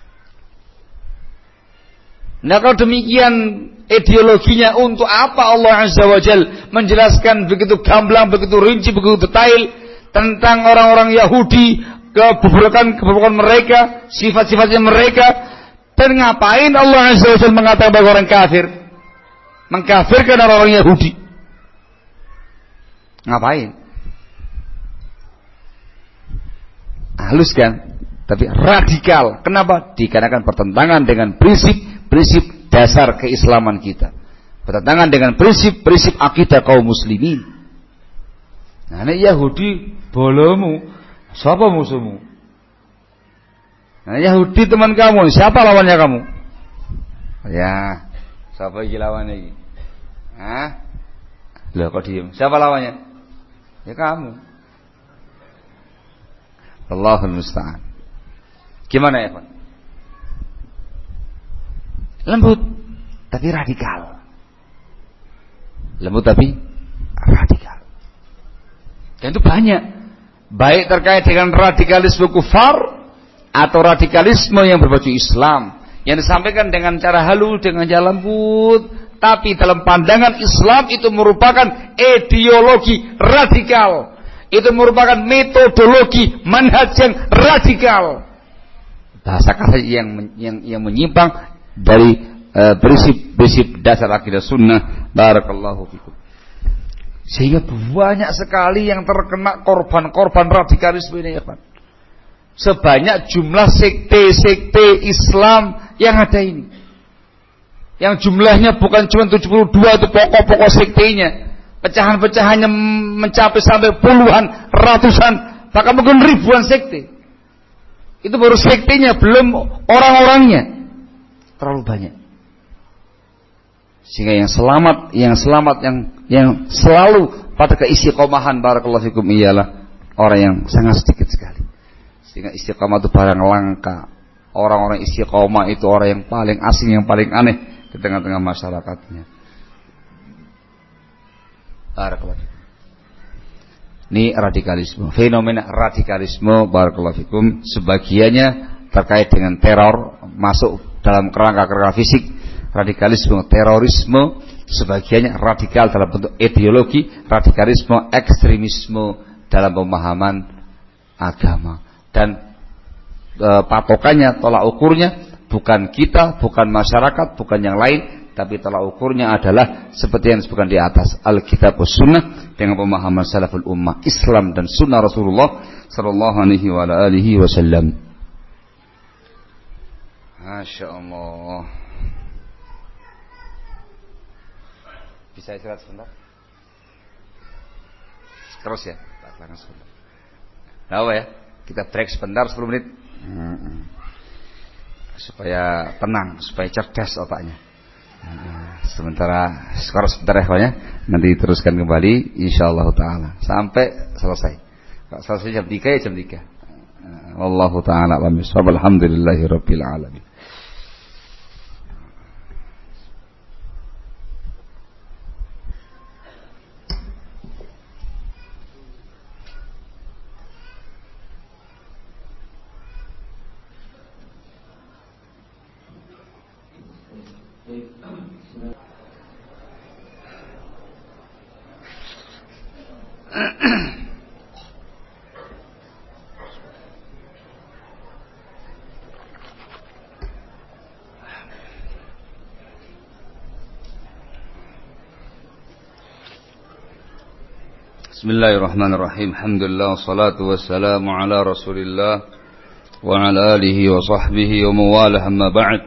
Nah, kalau demikian ideologinya, untuk apa Allah Azza wa Jal menjelaskan begitu gamblang, begitu rinci, begitu detail tentang orang-orang Yahudi, keburukan-keburukan mereka, sifat-sifatnya mereka, dan ngapain Allah Azza wa Jal mengatakan bagi orang kafir, mengkafirkan orang-orang Yahudi? Ngapain? Halus kan, tapi radikal. Kenapa? Dikarenakan pertentangan dengan prinsip-prinsip dasar keislaman kita, bertentangan dengan prinsip-prinsip akidah kaum muslimin. Nah, ini Yahudi bolomu, siapa musuhmu? Nah, Yahudi teman kamu, siapa lawannya kamu? Ya, siapa yang lawannya ini? Hah? Loh, kok diem? Siapa lawannya? Ya kamu. Allahul musta'an. Gimana ya, Pak? Lembut tapi radikal. Lembut tapi radikal. Dan itu banyak. Baik terkait dengan radikalisme kufar atau radikalisme yang berbaju Islam, yang disampaikan dengan cara halus, dengan cara lembut, tapi dalam pandangan Islam itu merupakan ideologi radikal. Itu merupakan metodologi manhaj yang radikal. Bahasa kasar yang yang yang menyimpang dari uh, prinsip-prinsip dasar akidah sunnah. Barakallahu fikum. Sehingga banyak sekali yang terkena korban-korban radikalisme ini, ya Pak. Sebanyak jumlah sekte-sekte Islam yang ada ini, yang jumlahnya bukan cuma tujuh puluh dua itu pokok-pokok sektenya, pecahan-pecahannya mencapai sampai puluhan, ratusan, bahkan mungkin ribuan sekte. Itu baru sektenya, belum orang-orangnya. Terlalu banyak. Sehingga yang selamat, yang selamat, yang yang selalu pada keistiqomahan, barakallahu fikum, ialah orang yang sangat sedikit sekali. Sehingga istiqomah itu barang langka. Orang-orang istiqomah itu orang yang paling asing, yang paling aneh di tengah-tengah masyarakatnya. Barakallahu fikum. Ini radikalisme, fenomena radikalisme, barakallahu fikum, sebagiannya terkait dengan teror, masuk dalam kerangka-kerangka fisik, radikalisme, terorisme, sebagiannya radikal dalam bentuk ideologi, radikalisme, ekstremisme dalam pemahaman agama. Dan e, patokannya, tolak ukurnya bukan kita, bukan masyarakat, bukan yang lain, tapi tolak ukurnya adalah seperti yang disebutkan di atas, Alkitab was Sunnah dengan pemahaman salaful ummah, Islam dan Sunnah Rasulullah sallallahu alaihi wa alihi wasallam. Masya Allah. Bisa istirahat sebentar? Terus ya, belakang sebentar. Tahu ya, kita break sebentar sepuluh menit, hmm. supaya tenang, supaya cerdas otaknya. Sementara skor sebentar ya, ya, nanti teruskan kembali insyaallah taala sampai selesai. Kalau selesai jam tiga ya jam tiga. Wallahu taala alam bissawab. Alhamdulillahirabbil alamin. Bismillahirrahmanirrahim. Alhamdulillah wassalatu wassalamu ala Rasulillah wa ala alihi wa sahbihi wa mawalah, amma ba'd.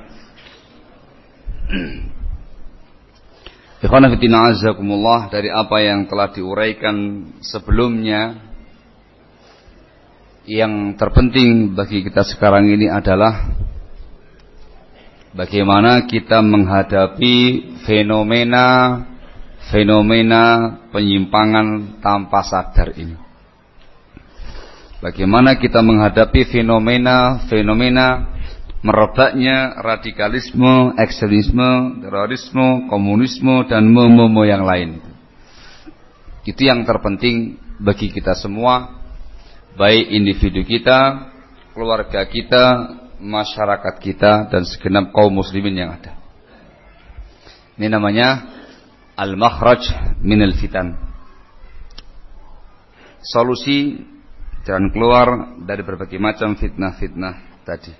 Ikhwana fillah azakumullah, dari apa yang telah diuraikan sebelumnya, yang terpenting bagi kita sekarang ini adalah bagaimana kita menghadapi fenomena fenomena penyimpangan tanpa sadar ini. bagaimana kita menghadapi fenomena-fenomena merebaknya radikalisme, ekstremisme, terorisme, komunisme, dan memo-memo yang lain. Itu yang terpenting bagi kita semua, baik individu kita, keluarga kita, masyarakat kita, dan segenap kaum muslimin yang ada. Ini namanya al-makhraj minal fitan, solusi jalan keluar dari berbagai macam fitnah-fitnah tadi.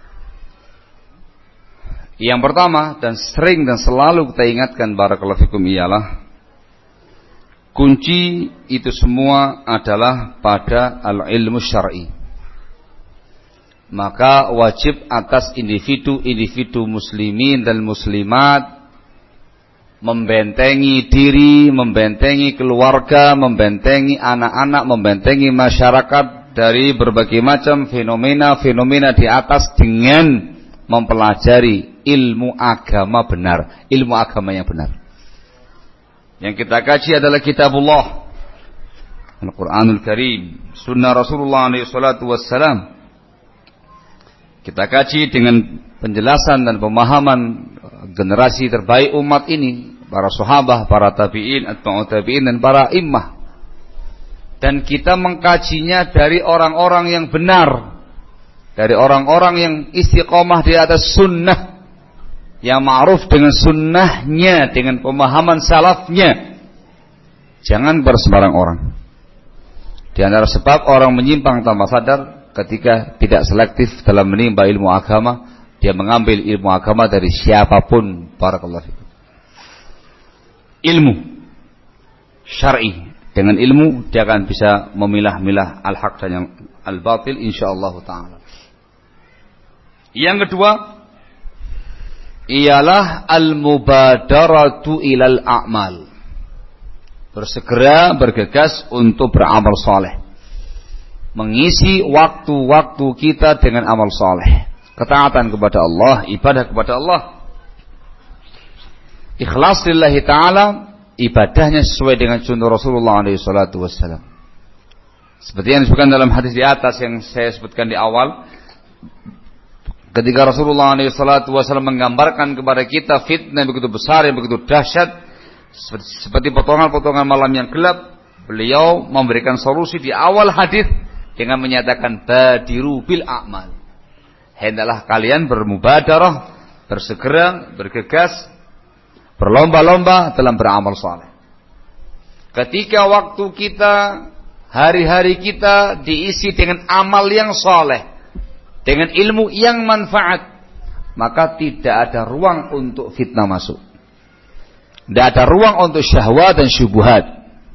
Yang pertama dan sering dan selalu kita ingatkan barakallahu fikum ialah kunci itu semua adalah pada al-ilmu syar'i. Maka wajib atas individu-individu muslimin dan muslimat membentengi diri, membentengi keluarga, membentengi anak-anak, membentengi masyarakat dari berbagai macam fenomena-fenomena di atas dengan mempelajari ilmu agama benar, ilmu agama yang benar. Yang kita kaji adalah kitabullah, Al-Quranul Karim, sunnah Rasulullah alaihi salatu wassalam. Kita kaji dengan penjelasan dan pemahaman generasi terbaik umat ini, para sahabat, para tabi'in, atba'ut tabi'in, dan para immah. Dan kita mengkajinya dari orang-orang yang benar, dari orang-orang yang istiqomah di atas sunnah, yang ma'ruf dengan sunnahnya, dengan pemahaman salafnya. Jangan bersembarang orang. Di antara sebab orang menyimpang tanpa sadar ketika tidak selektif dalam menimba ilmu agama, dia mengambil ilmu agama dari siapapun. Barakallahu fikum. Ilmu syar'i, dengan ilmu dia akan bisa memilah-milah al-haq dan yang al-batil insyaallah taala. Yang kedua ialah al-mubadaratu ilal a'mal, bersegera bergegas untuk beramal saleh, mengisi waktu-waktu kita dengan amal saleh, ketaatan kepada Allah, ibadah kepada Allah, ikhlas lillahi ta'ala, ibadahnya sesuai dengan contoh Rasulullah alaihi salatu wassalam. Seperti yang disebutkan dalam hadis di atas yang saya sebutkan di awal, ketika Rasulullah alaihi salatu wassalam menggambarkan kepada kita fitnah yang begitu besar, yang begitu dahsyat, seperti potongan-potongan malam yang gelap, beliau memberikan solusi di awal hadis dengan menyatakan badiru bil a'mal. Hendaklah kalian bermubadarah, bersegera, bergegas, berlomba-lomba dalam beramal saleh. Ketika waktu kita, hari-hari kita diisi dengan amal yang saleh, dengan ilmu yang manfaat, maka tidak ada ruang untuk fitnah masuk. Tidak ada ruang untuk syahwat dan syubhat.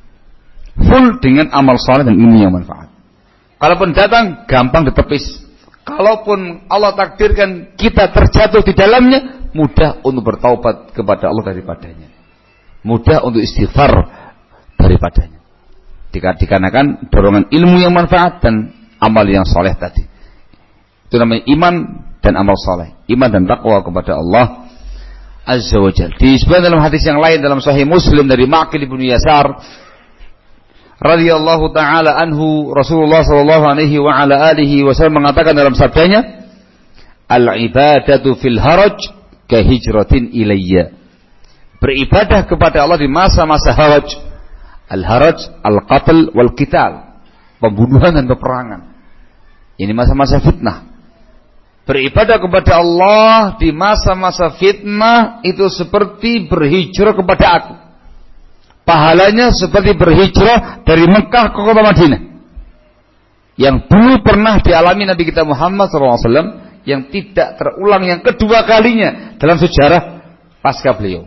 Full dengan amal saleh dan ilmu yang manfaat. Kalaupun datang, gampang ditepis. Kalaupun Allah takdirkan kita terjatuh di dalamnya, mudah untuk bertaubat kepada Allah daripadanya. Mudah untuk istighfar daripadanya. Dikarenakan dorongan ilmu yang manfaat dan amal yang saleh tadi. Itu namanya iman dan amal saleh, iman dan takwa kepada Allah Azza wa Jalla. Disebutkan dalam hadis yang lain dalam Sahih Muslim dari Ma'qil bin Yasar radhiyallahu taala anhu, Rasulullah sallallahu alaihi wa ala alihi wasallam mengatakan dalam sabdanya, al-ibadatu fil haraj ka hijratin ilayya. Beribadah kepada Allah di masa-masa haraj. Al-haraj al-qatl wal qital, pembunuhan dan peperangan. Ini masa-masa fitnah. Beribadah kepada Allah di masa-masa fitnah itu seperti berhijrah kepada aku. Pahalanya seperti berhijrah dari Mekah ke kota Madinah, yang dulu pernah dialami Nabi kita Muhammad shallallahu alaihi wasallam, yang tidak terulang yang kedua kalinya dalam sejarah pasca beliau.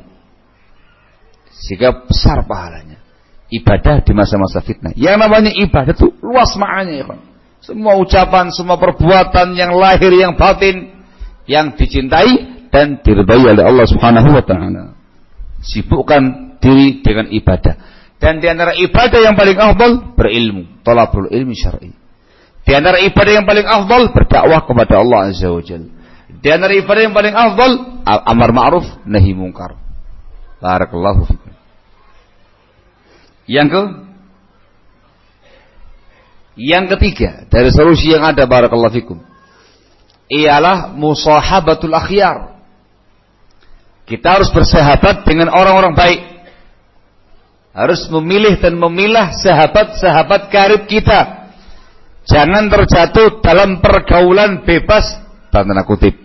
Sehingga besar pahalanya ibadah di masa-masa fitnah. Yang namanya ibadah itu luas maknanya, ya kan? Semua ucapan, semua perbuatan yang lahir, yang batin, yang dicintai dan diridhai oleh Allah Subhanahu wa taala. Sibukkan diri dengan ibadah. Dan di antara ibadah yang paling afdal berilmu, talabul ilmi syar'i. Di antara ibadah yang paling afdal berdakwah kepada Allah Azza wa Jalla. Di antara ibadah yang paling afdal amar ma'ruf nahi munkar. Barakallahu fikum. Yang ke Yang ketiga dari solusi yang ada barakallahu fikum ialah musahabatul akhyar. Kita harus bersahabat dengan orang-orang baik. Harus memilih dan memilah sahabat-sahabat karib kita. Jangan terjatuh dalam pergaulan bebas tanda kutip.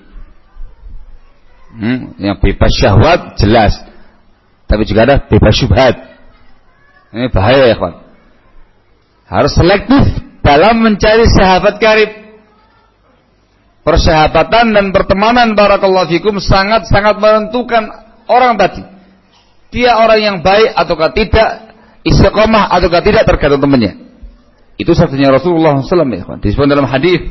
Hmm, yang bebas syahwat jelas. Tapi juga ada bebas syubhat. Ini bahaya ya kawan. Harus selektif dalam mencari sahabat karib. Persahabatan dan pertemanan barakallahu fikum sangat-sangat menentukan orang tadi. Dia orang yang baik ataukah tidak, istiqomah ataukah tidak tergantung temannya. Itu sabdanya Rasulullah sallallahu alaihi wasallam. Disebut dalam hadis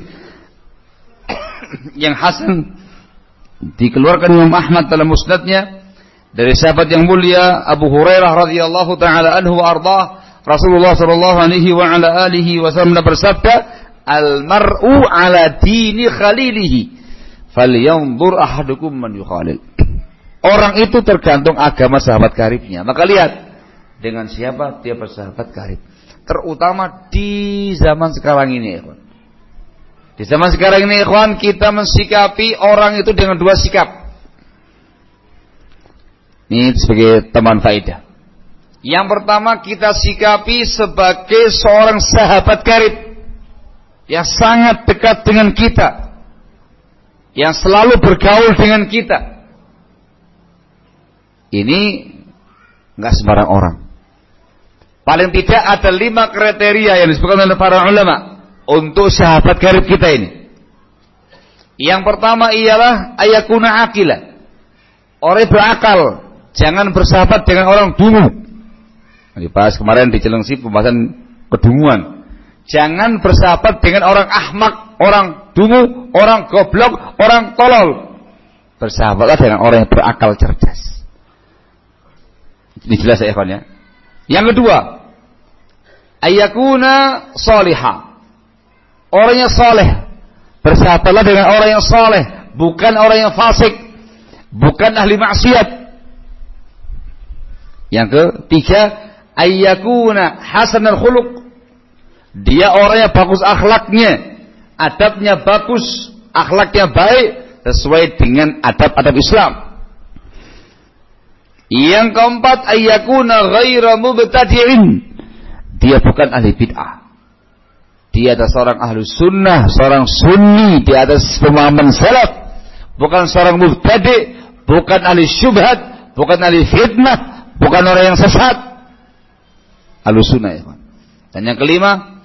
yang hasan dikeluarkan Imam Ahmad dalam musnadnya dari sahabat yang mulia Abu Hurairah radhiyallahu taala anhu wa ardhah. Rasulullah sallallahu alaihi wa ala alihi wasallam bersabda, al-mar'u ala dini khalilihi falyanzur ahadukum man yukhalil. Orang itu tergantung agama sahabat karibnya. Maka lihat dengan siapa dia bersahabat karib. Terutama di zaman sekarang ini, ikhwan. Di zaman sekarang ini, ikhwan, kita mensikapi orang itu dengan dua sikap. Ini sebagai teman faedah. Yang pertama kita sikapi sebagai seorang sahabat karib yang sangat dekat dengan kita, yang selalu bergaul dengan kita. Ini enggak sembarang orang. Paling tidak ada lima kriteria yang disebutkan oleh para ulama untuk sahabat karib kita ini. Yang pertama ialah ayakuna akila. Orang berakal, jangan bersahabat dengan orang dungu. Dibahas kemarin di Cilengsi pembahasan kedunguan. Jangan bersahabat dengan orang ahmak, orang dungu, orang goblok, orang tolol. Bersahabatlah dengan orang yang berakal cerdas. Ini jelas ya ikhwan ya. Yang kedua, ayakuna salihah. Orangnya saleh. Bersahabatlah dengan orang yang saleh, bukan orang yang fasik, bukan ahli maksiat. Yang ketiga, ayakuna hasanul khuluq. Dia orang yang bagus akhlaknya, adabnya bagus, akhlaknya baik, sesuai dengan adab-adab Islam. Yang keempat, ayyakuna ghaira mubtadi'in. Dia bukan ahli bid'ah. Dia adalah seorang ahli sunnah, seorang sunni di atas pemahaman salaf. Bukan seorang mubtadi', bukan ahli syubhat, bukan ahli fitnah, bukan orang yang sesat. Ahli sunnah ya. Dan yang kelima,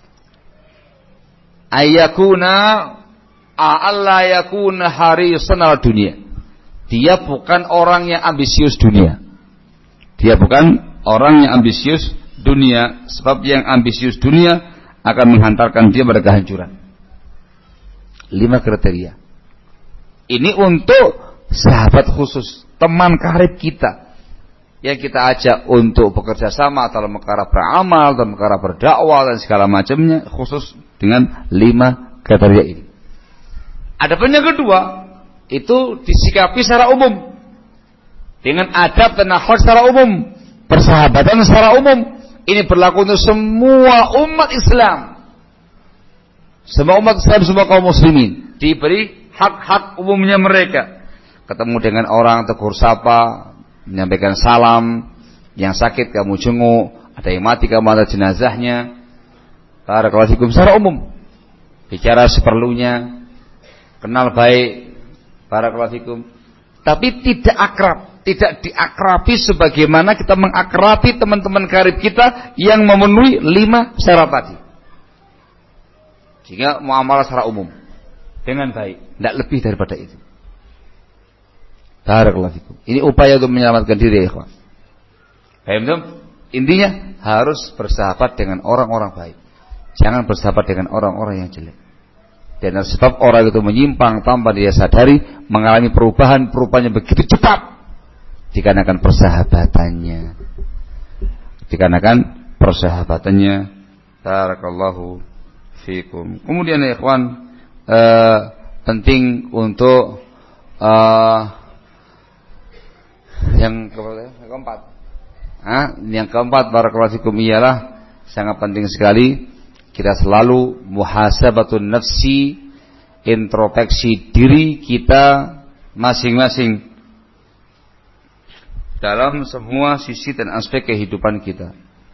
ayyakuna a'alla yakuna harisan al dunia. Dia bukan orang yang ambisius dunia. Dia bukan orang yang ambisius dunia. Sebab yang ambisius dunia akan menghantarkan dia pada kehancuran. Lima kriteria. Ini untuk sahabat khusus, teman karib kita, yang kita ajak untuk bekerja sama dalam perkara beramal, dalam perkara berdakwah dan segala macamnya, khusus dengan lima kriteria ini. Adapun yang kedua, itu disikapi secara umum dengan adab dan akhlak secara umum, persahabatan secara umum. Ini berlaku untuk semua umat Islam, semua umat Islam, semua kaum muslimin diberi hak-hak umumnya mereka. Ketemu dengan orang tegur sapa, menyampaikan salam, yang sakit kamu jenguk, ada yang mati kamu antar jenazahnya. Barakallahu fikum secara umum, bicara seperlunya, kenal baik, barakallahu fikum, tapi tidak akrab, tidak diakrabi sebagaimana kita mengakrabi teman-teman karib kita yang memenuhi lima syarat tadi. Sehingga muamalah secara umum dengan baik, tidak lebih daripada itu. Barakallahu fikum. Ini upaya untuk menyelamatkan diri ya ikhwan. Paham? Intinya harus bersahabat dengan orang-orang baik. Jangan bersahabat dengan orang-orang yang jelek. Dan sebab orang itu menyimpang tanpa dia sadari, mengalami perubahan-perubahan yang begitu cepat dikarenakan persahabatannya. Dikarenakan persahabatannya. Barakallahu fikum. Kemudian ya ikhwan, eh, penting untuk eh, yang keempat. Hah? Yang keempat barakallahu fikum ialah sangat penting sekali kita selalu muhasabatun nafsi, introspeksi diri kita masing-masing dalam semua sisi dan aspek kehidupan kita.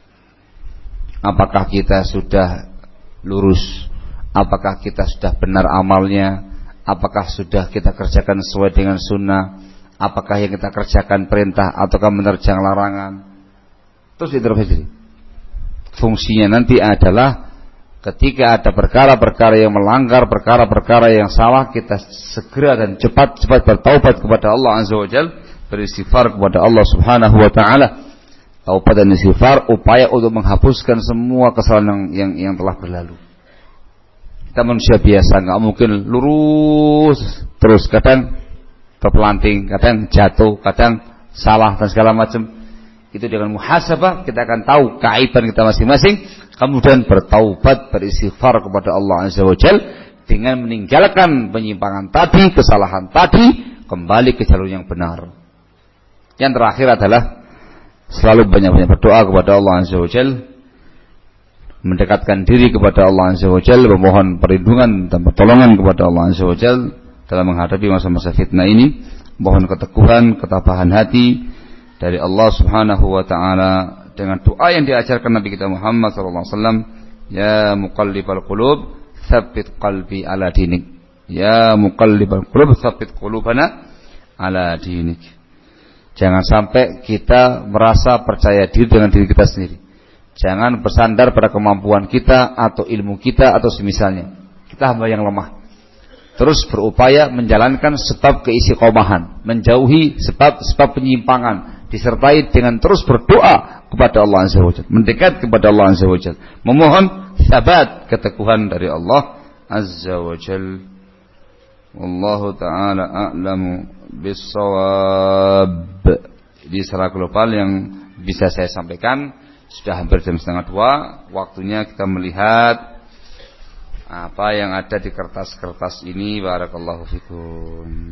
Apakah kita sudah lurus? Apakah kita sudah benar amalnya? Apakah sudah kita kerjakan sesuai dengan sunnah? Apakah yang kita kerjakan perintah ataukah menerjang larangan? Terus introspeksi. Fungsinya nanti adalah ketika ada perkara-perkara yang melanggar, perkara-perkara yang salah, kita segera dan cepat-cepat bertaubat kepada Allah Azza wa Jalla, beristighfar kepada Allah Subhanahu wa taala. Taubat dan istighfar upaya untuk menghapuskan semua kesalahan yang, yang yang telah berlalu. Kita manusia biasa, enggak mungkin lurus terus, kadang terpelanting, kadang jatuh, kadang salah dan segala macam. Itu dengan muhasabah kita akan tahu keaiban kita masing-masing, kemudian bertaubat, beristighfar kepada Allah Azza wa Jalla dengan meninggalkan penyimpangan tadi, kesalahan tadi, kembali ke jalur yang benar. Yang terakhir adalah selalu banyak-banyak berdoa kepada Allah Azza wa Jalla, mendekatkan diri kepada Allah Azza wa Jalla, memohon perlindungan dan pertolongan kepada Allah Azza wa Jalla dalam menghadapi masa-masa fitnah ini, mohon keteguhan, ketabahan hati dari Allah Subhanahu wa taala dengan doa yang diajarkan Nabi kita Muhammad sallallahu alaihi wasallam, ya muqallibal qulub tsabbit qalbi ala dinik, ya muqallibal qulub tsabbit qulubana ala dinik. Jangan sampai kita merasa percaya diri dengan diri kita sendiri. Jangan bersandar pada kemampuan kita atau ilmu kita atau semisalnya. Kita hamba yang lemah. Terus berupaya menjalankan sebab keistiqomahan, menjauhi sebab-sebab penyimpangan, disertai dengan terus berdoa kepada Allah Azza wa Jalla, mendekat kepada Allah Azza wa Jalla, memohon sabat, keteguhan dari Allah Azza wa Jalla. Wallahu ta'ala a'lamu bis-shawab. Di secara global yang bisa saya sampaikan, sudah hampir jam setengah dua. Waktunya kita melihat apa yang ada di kertas-kertas ini. Barakallahu fikum.